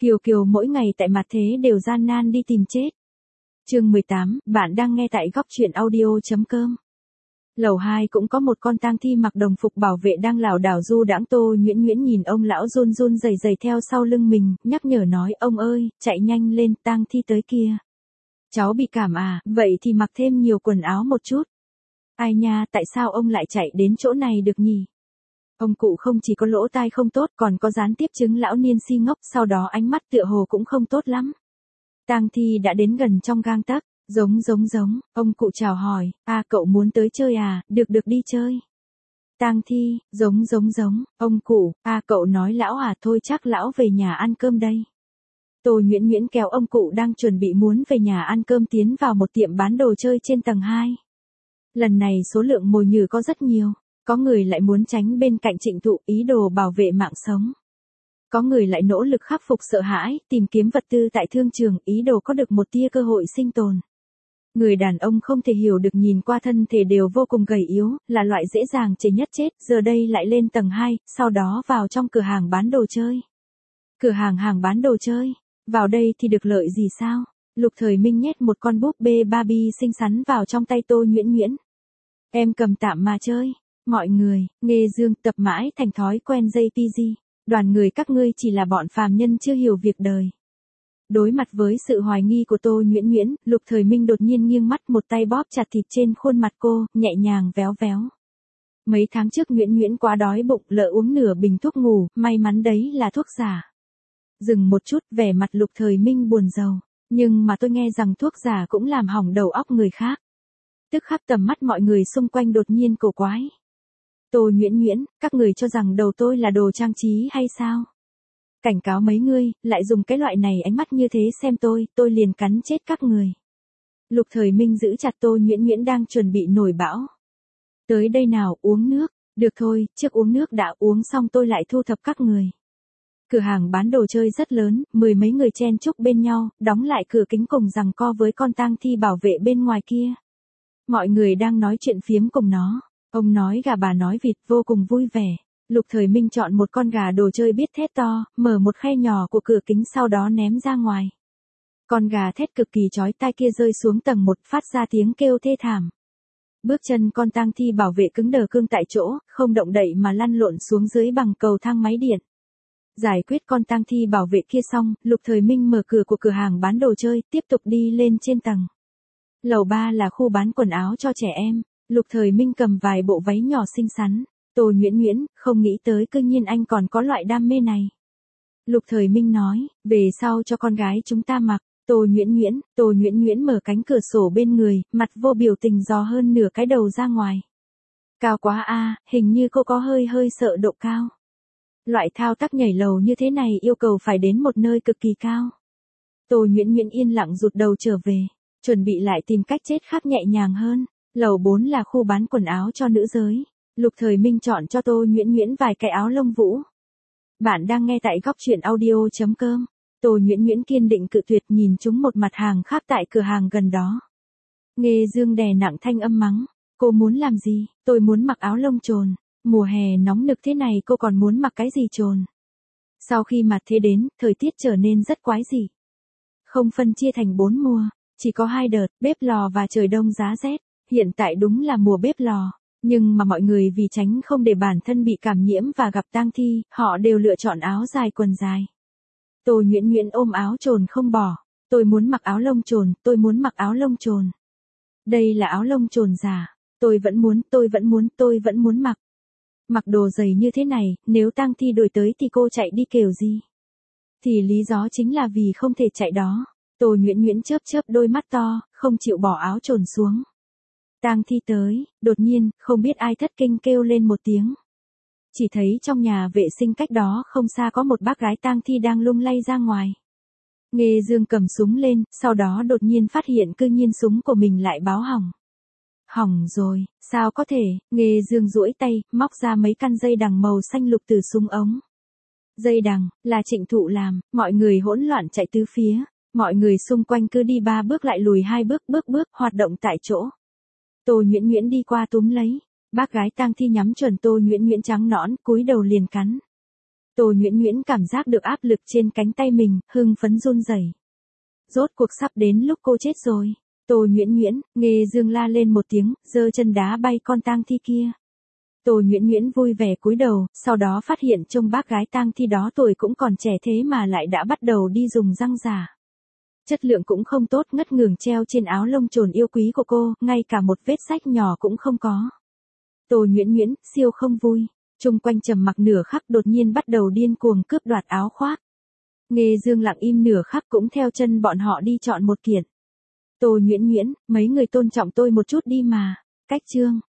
Kiều Kiều mỗi ngày tại mặt thế đều gian nan đi tìm chết. Chương 18, bạn đang nghe tại góc truyện audio.com. Lầu 2 cũng có một con tang thi mặc đồng phục bảo vệ đang lảo đảo du đãng. Tô Nhuyễn Nhuyễn nhìn ông lão run run rẩy rẩy theo sau lưng mình, nhắc nhở nói: "Ông ơi, chạy nhanh lên, tang thi tới kia." "Cháu bị cảm à, vậy thì mặc thêm nhiều quần áo một chút." "Ai nha, tại sao ông lại chạy đến chỗ này được nhỉ?" Ông cụ không chỉ có lỗ tai không tốt còn có gián tiếp chứng lão niên si ngốc, sau đó ánh mắt tựa hồ cũng không tốt lắm. Tang thi đã đến gần trong gang tấc. Giống, ông cụ chào hỏi: "À, cậu muốn tới chơi à, được đi chơi." Tang thi: Giống, ông cụ: "À, cậu nói lão à, thôi chắc lão về nhà ăn cơm đây." Tô Nhuyễn Nhuyễn kéo ông cụ đang chuẩn bị muốn về nhà ăn cơm tiến vào một tiệm bán đồ chơi trên tầng 2. Lần này số lượng mồi nhử có rất nhiều, có người lại muốn tránh bên cạnh Trịnh Thụ, ý đồ bảo vệ mạng sống. Có người lại nỗ lực khắc phục sợ hãi, tìm kiếm vật tư tại thương trường, ý đồ có được một tia cơ hội sinh tồn. Người đàn ông không thể hiểu được nhìn qua thân thể đều vô cùng gầy yếu, là loại dễ dàng chết nhất chết, giờ đây lại lên tầng 2, sau đó vào trong cửa hàng bán đồ chơi. Cửa hàng bán đồ chơi, vào đây thì được lợi gì sao? Lục Thời Minh nhét một con búp bê Barbie xinh xắn vào trong tay Tô Nhuyễn Nhuyễn. "Em cầm tạm mà chơi." Mọi người, Nghê Dương, tập mãi thành thói quen JPG. Đoàn người các ngươi chỉ là bọn phàm nhân chưa hiểu việc đời. Đối mặt với sự hoài nghi của Tô Nhuyễn Nhuyễn, Lục Thời Minh đột nhiên nghiêng mắt, một tay bóp chặt thịt trên khuôn mặt cô, nhẹ nhàng véo véo. Mấy tháng trước Nhuyễn Nhuyễn quá đói bụng, lỡ uống nửa bình thuốc ngủ, may mắn đấy là thuốc giả. Dừng một chút, vẻ mặt Lục Thời Minh buồn rầu. "Nhưng mà tôi nghe rằng thuốc giả cũng làm hỏng đầu óc người khác." Tức khắc tầm mắt mọi người xung quanh đột nhiên cổ quái. "Tô Nhuyễn Nhuyễn, các người cho rằng đầu tôi là đồ trang trí hay sao? Cảnh cáo mấy ngươi, lại dùng cái loại này ánh mắt như thế xem tôi liền cắn chết các người." Lục Thời Minh giữ chặt Tô Nhuyễn Nhuyễn đang chuẩn bị nổi bão. "Tới đây nào, uống nước." "Được thôi, trước uống nước đã, uống xong tôi lại thu thập các người." Cửa hàng bán đồ chơi rất lớn, mười mấy người chen chúc bên nhau, đóng lại cửa kính cùng giằng co với con tang thi bảo vệ bên ngoài kia. Mọi người đang nói chuyện phiếm cùng nó. Ông nói gà bà nói vịt, vô cùng vui vẻ. Lục Thời Minh chọn một con gà đồ chơi biết thét to, mở một khe nhỏ của cửa kính sau đó ném ra ngoài. Con gà thét cực kỳ chói tai kia rơi xuống tầng 1, phát ra tiếng kêu thê thảm. Bước chân con tang thi bảo vệ cứng đờ cương tại chỗ, không động đậy mà lăn lộn xuống dưới bằng cầu thang máy điện. Giải quyết con tang thi bảo vệ kia xong, Lục Thời Minh mở cửa của cửa hàng bán đồ chơi, tiếp tục đi lên trên tầng. Lầu 3 là khu bán quần áo cho trẻ em. Lục Thời Minh cầm vài bộ váy nhỏ xinh xắn. "Tô Nhuyễn Nhuyễn, không nghĩ tới cư nhiên anh còn có loại đam mê này." Lục Thời Minh nói: "Về sau cho con gái chúng ta mặc." Tô Nhuyễn Nhuyễn mở cánh cửa sổ bên người, mặt vô biểu tình dò hơn nửa cái đầu ra ngoài. "Cao quá a, hình như cô có hơi sợ độ cao." Loại thao tác nhảy lầu như thế này yêu cầu phải đến một nơi cực kỳ cao. Tô Nhuyễn Nhuyễn yên lặng rụt đầu trở về, chuẩn bị lại tìm cách chết khác nhẹ nhàng hơn. Lầu 4 là khu bán quần áo cho nữ giới. Lục Thời Minh chọn cho Tô Nhuyễn Nhuyễn vài cái áo lông vũ. Bạn đang nghe tại góc truyện audio.com. Tô Nhuyễn Nhuyễn kiên định cự tuyệt, nhìn chúng một mặt hàng khác tại cửa hàng gần đó. Nghê Dương đè nặng thanh âm mắng: "Cô muốn làm gì? Tôi muốn mặc áo lông trồn. Mùa hè nóng nực thế này cô còn muốn mặc cái gì trồn?" Sau khi mặt thế đến, thời tiết trở nên rất quái dị. Không phân chia thành 4 mùa, chỉ có 2 đợt, bếp lò và trời đông giá rét. Hiện tại đúng là mùa bếp lò, nhưng mà mọi người vì tránh không để bản thân bị cảm nhiễm và gặp tang thi, họ đều lựa chọn áo dài quần dài. Tô Nhuyễn Nhuyễn ôm áo trồn không bỏ. "Tôi muốn mặc áo lông trồn, tôi muốn mặc áo lông trồn. Đây là áo lông trồn giả. Tôi vẫn muốn mặc. Mặc đồ dày như thế này, nếu tang thi đuổi tới thì cô chạy đi kiểu gì?" Thì lý do chính là vì không thể chạy đó. Tô Nhuyễn Nhuyễn chớp đôi mắt to, không chịu bỏ áo trồn xuống. Tang thi tới, đột nhiên, không biết ai thất kinh kêu lên một tiếng. Chỉ thấy trong nhà vệ sinh cách đó không xa có một bác gái tang thi đang lung lay ra ngoài. Nghê Dương cầm súng lên, sau đó đột nhiên phát hiện cư nhiên súng của mình lại báo hỏng. "Hỏng rồi, sao có thể?" Nghê Dương duỗi tay, móc ra mấy căn dây đằng màu xanh lục từ súng ống. Dây đằng, là Trịnh Thụ làm, mọi người hỗn loạn chạy tứ phía. Mọi người xung quanh cứ đi 3 bước lại lùi 2 bước, hoạt động tại chỗ. Tô Nhuyễn Nhuyễn đi qua túm lấy. Bác gái tang thi nhắm chuẩn Tô Nhuyễn Nhuyễn trắng nõn, cúi đầu liền cắn. Tô Nhuyễn Nhuyễn cảm giác được áp lực trên cánh tay mình, hưng phấn run rẩy. Rốt cuộc sắp đến lúc cô chết rồi. Tô Nhuyễn Nhuyễn, Nghê Dương la lên một tiếng, giơ chân đá bay con tang thi kia. Tô Nhuyễn Nhuyễn vui vẻ cúi đầu, sau đó phát hiện trông bác gái tang thi đó tuổi cũng còn trẻ thế mà lại đã bắt đầu đi dùng răng giả. Chất lượng cũng không tốt, ngất ngưởng treo trên áo lông trồn yêu quý của cô, ngay cả một vết rách nhỏ cũng không có. Tô Nhuyễn Nhuyễn, siêu không vui. Chung quanh trầm mặc nửa khắc đột nhiên bắt đầu điên cuồng cướp đoạt áo khoác. Nghê Dương lặng im nửa khắc cũng theo chân bọn họ đi chọn một kiện. Tô Nhuyễn Nhuyễn, mấy người tôn trọng tôi một chút đi mà. Cách chương.